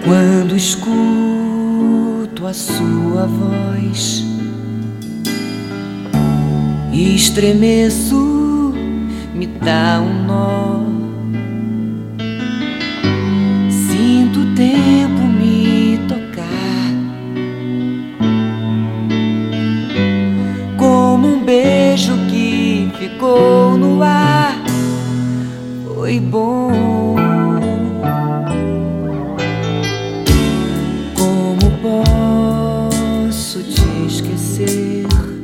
Quando escuto a sua voz, estremeço, me dá um nó. Sinto o tempo me tocar, como um beijo que ficou no ar. Foi bom. Como posso te esquecer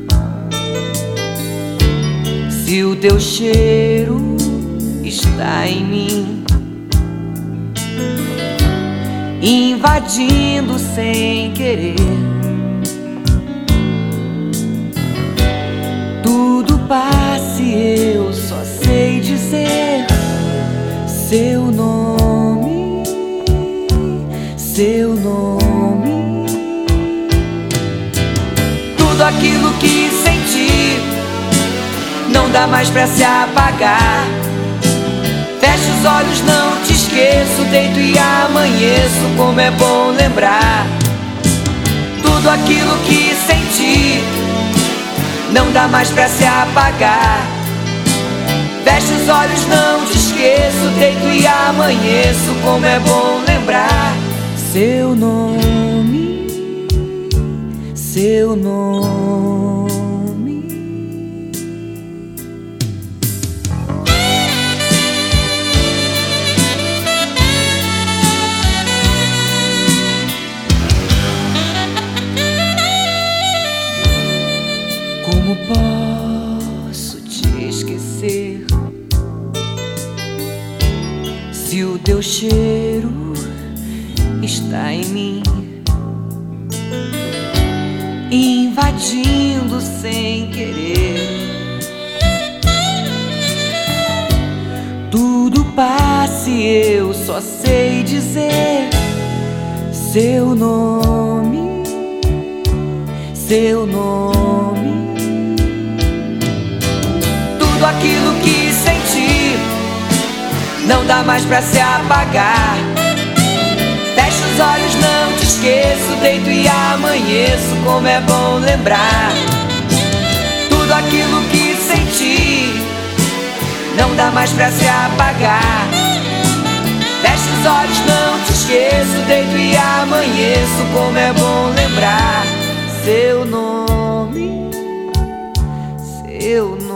se o teu cheiro está em mim, invadindo sem querer? Tudo passa e eu só sei dizer seu nome, seu nome. Tudo aquilo que senti não dá mais pra se apagar. Fecho os olhos, não te esqueço, deito e amanheço, como é bom lembrar. Tudo aquilo que senti não dá mais pra se apagar. Fecho os olhos, não te esqueço, deito e amanheço, como é bom lembrar. Seu nome, seu nome. Como posso te esquecer se o teu cheiro está em mim, invadindo sem querer? Tudo passa e eu só sei dizer seu nome, seu nome. Tudo aquilo que senti não dá mais pra se apagar. Fecho os olhos, não te esqueço, deito e amanheço, como é bom lembrar. Tudo aquilo que senti não dá mais pra se apagar. Fecho os olhos, não te esqueço, deito e amanheço, como é bom lembrar. Seu nome, seu nome.